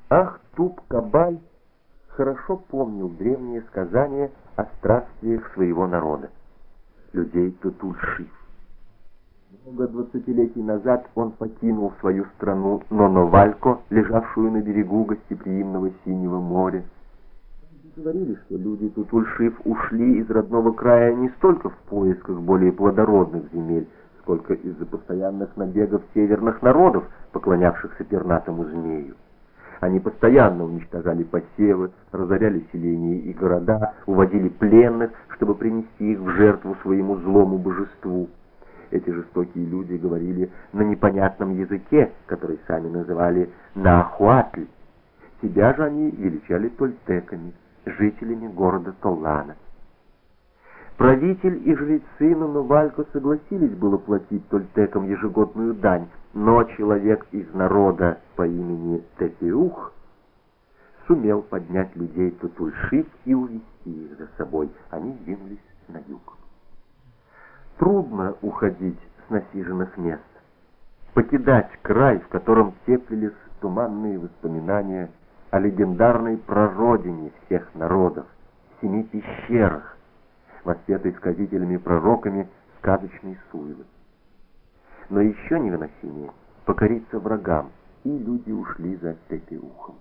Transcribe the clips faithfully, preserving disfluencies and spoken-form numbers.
Ахтуб-Кабаль хорошо помнил древние сказания о странствиях своего народа, людей Тутульши. Много двадцатилетий назад он покинул свою страну Ноновалько, лежавшую на берегу гостеприимного Синего моря. Говорили, что люди Тутульшив ушли из родного края не столько в поисках более плодородных земель, сколько из-за постоянных набегов северных народов, поклонявшихся пернатому змею. Они постоянно уничтожали посевы, разоряли селения и города, уводили пленных, чтобы принести их в жертву своему злому божеству. Эти жестокие люди говорили на непонятном языке, который сами называли Наахуатль. Себя же они величали тольтеками, жителями города Толлана. Правитель и жрецы Ноновалько согласились было платить тольтекам ежегодную дань, но человек из народа по имени Тепеух сумел поднять людей Тутульши и увести их за собой. Они двинулись на юг. Трудно уходить с насиженных мест, покидать край, в котором теплились туманные воспоминания о легендарной прародине всех народов, семи пещерах, воспетой сказителями-пророками сказочной Суевы. Но еще невыносимее покориться врагам, и люди ушли за Тепеухом.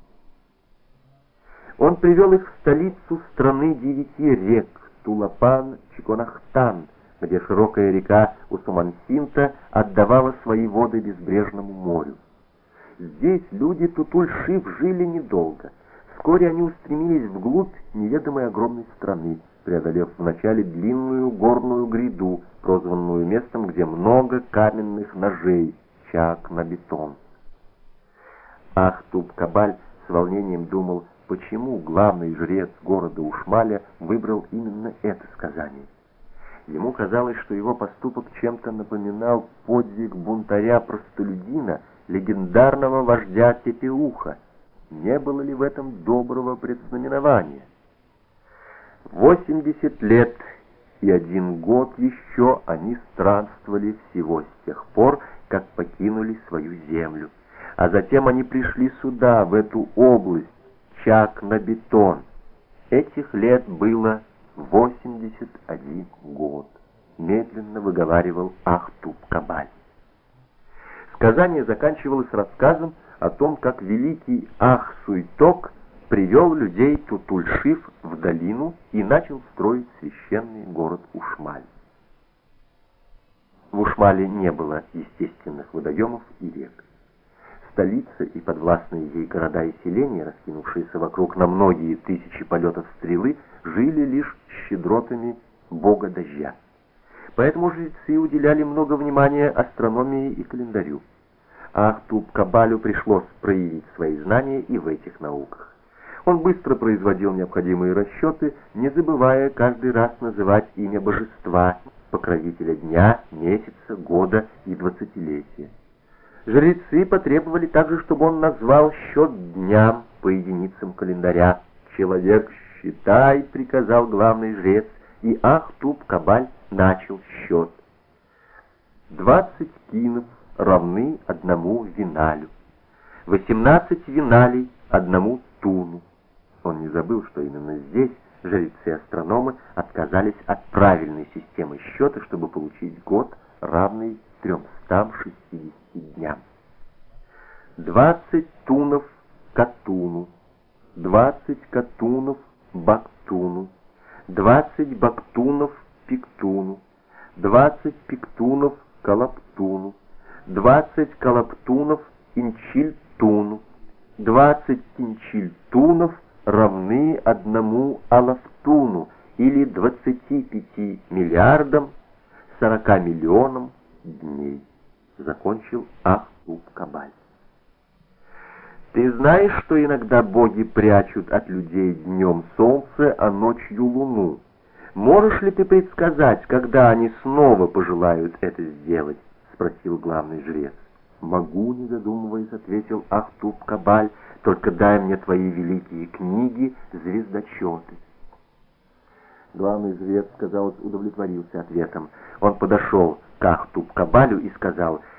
Он привел их в столицу страны девяти рек Тулапан-Чиконахтан, где широкая река Усумансинта отдавала свои воды безбрежному морю. Здесь люди Тутульшив жили недолго. Вскоре они устремились вглубь неведомой огромной страны, преодолев вначале длинную горную гряду, прозванную местом, где много каменных ножей, Чак-на-бетон. Ахтуб-Кабаль с волнением думал, почему главный жрец города Ушмаля выбрал именно это сказание. Ему казалось, что его поступок чем-то напоминал подвиг бунтаря-простолюдина, легендарного вождя Тепеуха. Не было ли в этом доброго предзнаменования? Восемьдесят лет и один год еще они странствовали всего с тех пор, как покинули свою землю. А затем они пришли сюда, в эту область, Чак-на-бетон. Этих лет было восемьдесят один год, медленно выговаривал Ахтуб-Кабаль. Сказание заканчивалось рассказом о том, как великий Ах-Суйток привел людей Тутульшив в долину и начал строить священный город Ушмаль. В Ушмале не было естественных водоемов и рек. Столица и подвластные ей города и селения, раскинувшиеся вокруг на многие тысячи полетов стрелы, жили лишь щедротами бога дождя. Поэтому жрецы уделяли много внимания астрономии и календарю. Ахтуб-Кабалю пришлось проявить свои знания и в этих науках. Он быстро производил необходимые расчеты, не забывая каждый раз называть имя божества, покровителя дня, месяца, года и двадцатилетия. Жрецы потребовали также, чтобы он назвал счет дням по единицам календаря. «Человек, считай», — приказал главный жрец, и Ахтуб-Кабаль начал счет. Двадцать кинов равны одному виналю, восемнадцать виналей одному туну. Он не забыл, что именно здесь жрецы-астрономы отказались от правильной системы счета, чтобы получить год, равный тремстам шестидесяти дням. Двадцать тунов катуну, двадцать катунов бактуну, двадцать бактунов пиктуну, двадцать пиктунов калаптуну, двадцать калаптунов инчильтуну, двадцать инчильтунов равны одному алафтуну, или двадцати пяти миллиардам сорока миллионам дней. Закончил Ахтуб-Кабаль. Ты знаешь, что иногда боги прячут от людей днем солнце, а ночью луну? Можешь ли ты предсказать, когда они снова пожелают это сделать? Спросил главный жрец. Могу, не задумываясь, ответил Ахтуб-Кабаль, только дай мне твои великие книги, звездочеты. Главный жрец, казалось, удовлетворился ответом. Он подошел к Ахтуб-Кабалю и сказал: